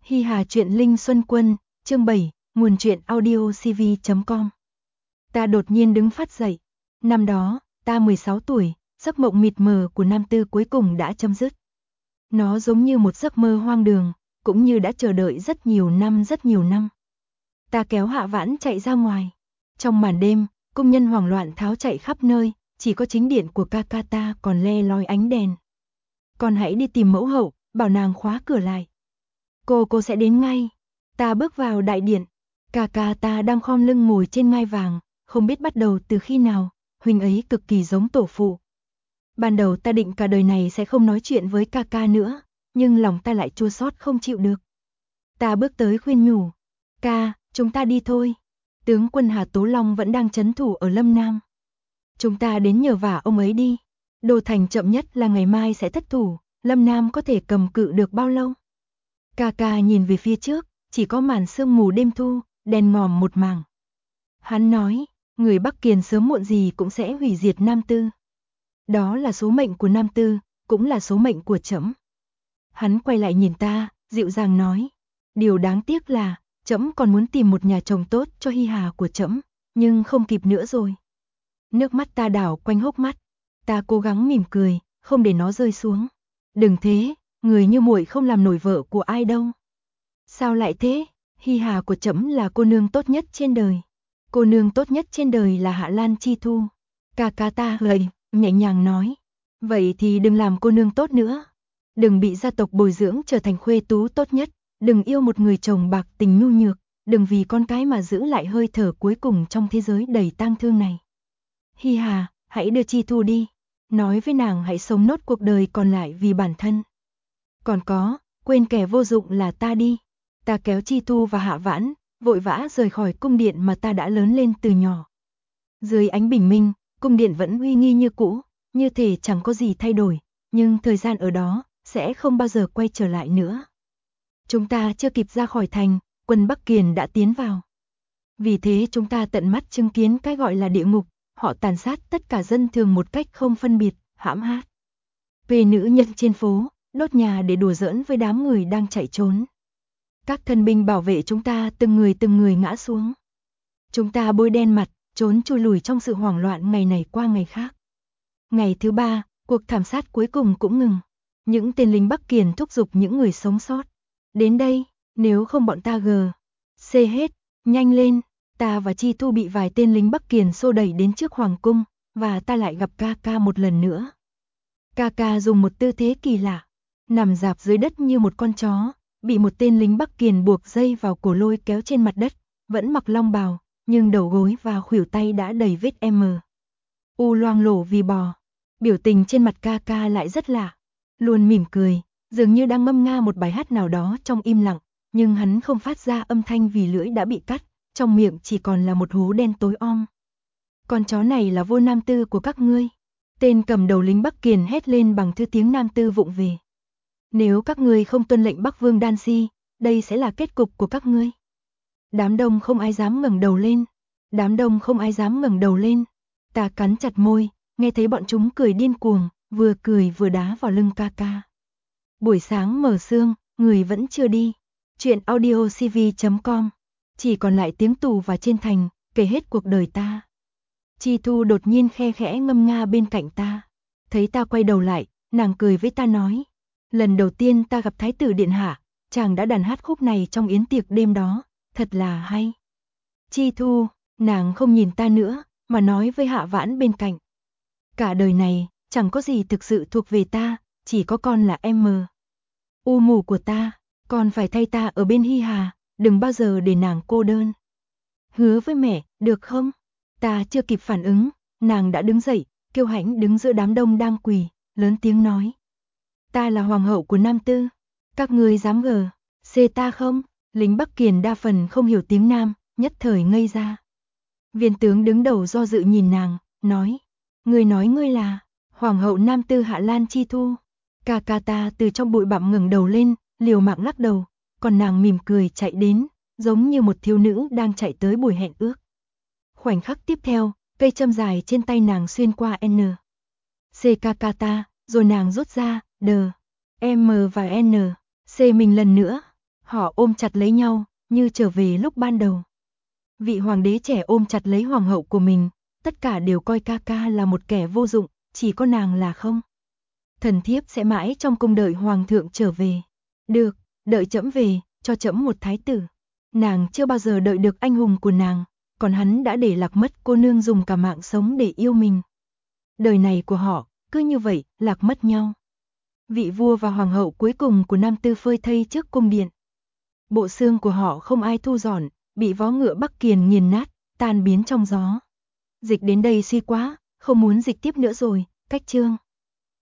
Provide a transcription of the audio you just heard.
Hi Hà truyện Linh Xuân Quân, chương 7, nguồn truyện audiocv.com. Ta đột nhiên đứng phát dậy. Năm đó, ta 16 tuổi, giấc mộng mịt mờ của Nam Tư cuối cùng đã chấm dứt. Nó giống như một giấc mơ hoang đường, cũng như đã chờ đợi rất nhiều năm. Ta kéo Hạ Vãn chạy ra ngoài. Trong màn đêm, công nhân hoảng loạn tháo chạy khắp nơi, chỉ có chính điện của ca ca ta còn le lói ánh đèn. Con hãy đi tìm mẫu hậu, bảo nàng khóa cửa lại. Cô sẽ đến ngay. Ta bước vào đại điện. Ca ca ta đang khom lưng ngồi trên ngai vàng, không biết bắt đầu từ khi nào, huynh ấy cực kỳ giống tổ phụ. Ban đầu ta định cả đời này sẽ không nói chuyện với ca ca nữa, nhưng lòng ta lại chua xót không chịu được. Ta bước tới khuyên nhủ. Ca, chúng ta đi thôi. Tướng quân Hà Tố Long vẫn đang trấn thủ ở Lâm Nam. Chúng ta đến nhờ vả ông ấy đi. Đô thành chậm nhất là ngày mai sẽ thất thủ, Lâm Nam có thể cầm cự được bao lâu? Ca ca nhìn về phía trước, chỉ có màn sương mù đêm thu, đen ngòm một mảng. Hắn nói, người Bắc Kiền sớm muộn gì cũng sẽ hủy diệt Nam Tư. Đó là số mệnh của Nam Tư, cũng là số mệnh của trẫm. Hắn quay lại nhìn ta, dịu dàng nói, điều đáng tiếc là, trẫm còn muốn tìm một nhà chồng tốt cho Hi Hà của trẫm, nhưng không kịp nữa rồi. Nước mắt ta đảo quanh hốc mắt, ta cố gắng mỉm cười, không để nó rơi xuống. Đừng thế, người như muội không làm nổi vợ của ai đâu. Sao lại thế? Hi Hà của trẫm là cô nương tốt nhất trên đời. Cô nương tốt nhất trên đời là Hạ Lan Chi Thu. Ca ca ta gầy, nhẹ nhàng nói. Vậy thì đừng làm cô nương tốt nữa. Đừng bị gia tộc bồi dưỡng trở thành khuê tú tốt nhất. Đừng yêu một người chồng bạc tình nhu nhược. Đừng vì con cái mà giữ lại hơi thở cuối cùng trong thế giới đầy tang thương này. Hi Hà, hãy đưa Chi Thu đi. Nói với nàng hãy sống nốt cuộc đời còn lại vì bản thân. Còn có, quên kẻ vô dụng là ta đi. Ta kéo Chi Thu và Hạ Vãn, vội vã rời khỏi cung điện mà ta đã lớn lên từ nhỏ. Dưới ánh bình minh, cung điện vẫn uy nghi như cũ, như thể chẳng có gì thay đổi, nhưng thời gian ở đó sẽ không bao giờ quay trở lại nữa. Chúng ta chưa kịp ra khỏi thành, quân Bắc Kiền đã tiến vào. Vì thế chúng ta tận mắt chứng kiến cái gọi là địa ngục, họ tàn sát tất cả dân thường một cách không phân biệt, hãm hại. Về nữ nhân trên phố, đốt nhà để đùa giỡn với đám người đang chạy trốn. Các thân binh bảo vệ chúng ta từng người ngã xuống. Chúng ta bôi đen mặt, trốn chui lùi trong sự hoảng loạn ngày này qua ngày khác. Ngày thứ 3, cuộc thảm sát cuối cùng cũng ngừng. Những tên lính Bắc Kiền thúc giục những người sống sót. Đến đây, nếu không bọn ta C hết, nhanh lên. Ta và Chi Thu bị vài tên lính Bắc Kiền xô đẩy đến trước hoàng cung, và ta lại gặp ca ca một lần nữa. Ca ca dùng một tư thế kỳ lạ, nằm rạp dưới đất như một con chó, bị một tên lính Bắc Kiền buộc dây vào cổ lôi kéo trên mặt đất, vẫn mặc long bào, nhưng đầu gối và khuỷu tay đã đầy vết loang lổ vì bò. Biểu tình trên mặt ca ca lại rất lạ, luôn mỉm cười, dường như đang ngâm nga một bài hát nào đó trong im lặng, nhưng hắn không phát ra âm thanh vì lưỡi đã bị cắt, trong miệng chỉ còn là một hố đen tối om. Con chó này là vua Nam Tư của các ngươi. Tên cầm đầu lính Bắc Kiền hét lên bằng thứ tiếng Nam Tư vụng về. Nếu các ngươi không tuân lệnh Bắc Vương Đan Si, đây sẽ là kết cục của các ngươi. Đám đông không ai dám ngẩng đầu lên. Ta cắn chặt môi, nghe thấy bọn chúng cười điên cuồng, vừa cười vừa đá vào lưng ca ca. Buổi sáng mở sương, người vẫn chưa đi. Truyện audiocv.com. Chỉ còn lại tiếng tù và trên thành, kể hết cuộc đời ta. Chi Thu đột nhiên khe khẽ ngâm nga bên cạnh ta. Thấy ta quay đầu lại, nàng cười với ta nói. Lần đầu tiên ta gặp Thái tử Điện Hạ, chàng đã đàn hát khúc này trong yến tiệc đêm đó, thật là hay. Chi Thu, nàng không nhìn ta nữa, mà nói với Hạ Vãn bên cạnh. Cả đời này, chẳng có gì thực sự thuộc về ta, chỉ có con là mù của ta, con phải thay ta ở bên Hi Hà, đừng bao giờ để nàng cô đơn. Hứa với mẹ, được không? Ta chưa kịp phản ứng, nàng đã đứng dậy, kiêu hãnh đứng giữa đám đông đang quỳ, lớn tiếng nói. Ta là hoàng hậu của Nam Tư, các ngươi dám C ta không? Lính Bắc Kiền đa phần không hiểu tiếng Nam, nhất thời ngây ra. Viên tướng đứng đầu do dự nhìn nàng, nói. Ngươi nói ngươi là hoàng hậu Nam Tư Hạ Lan Chi Thu. Ca ca ta từ trong bụi bặm ngẩng đầu lên, liều mạng lắc đầu, còn nàng mỉm cười chạy đến, giống như một thiếu nữ đang chạy tới buổi hẹn ước. Khoảnh khắc tiếp theo, cây châm dài trên tay nàng xuyên qua C ca ca ta, rồi nàng rút ra M và C mình lần nữa. Họ ôm chặt lấy nhau, như trở về lúc ban đầu. Vị hoàng đế trẻ ôm chặt lấy hoàng hậu của mình, tất cả đều coi ca ca là một kẻ vô dụng, chỉ có nàng là không. Thần thiếp sẽ mãi trong cung đợi hoàng thượng trở về. Được, đợi trẫm về, cho trẫm một thái tử. Nàng chưa bao giờ đợi được anh hùng của nàng, còn hắn đã để lạc mất cô nương dùng cả mạng sống để yêu mình. Đời này của họ, cứ như vậy, lạc mất nhau. Vị vua và hoàng hậu cuối cùng của Nam Tư phơi thây trước cung điện. Bộ xương của họ không ai thu dọn, bị vó ngựa Bắc Kiền nghiền nát, tan biến trong gió. Dịch đến đây suy quá, không muốn dịch tiếp nữa rồi, cách chương.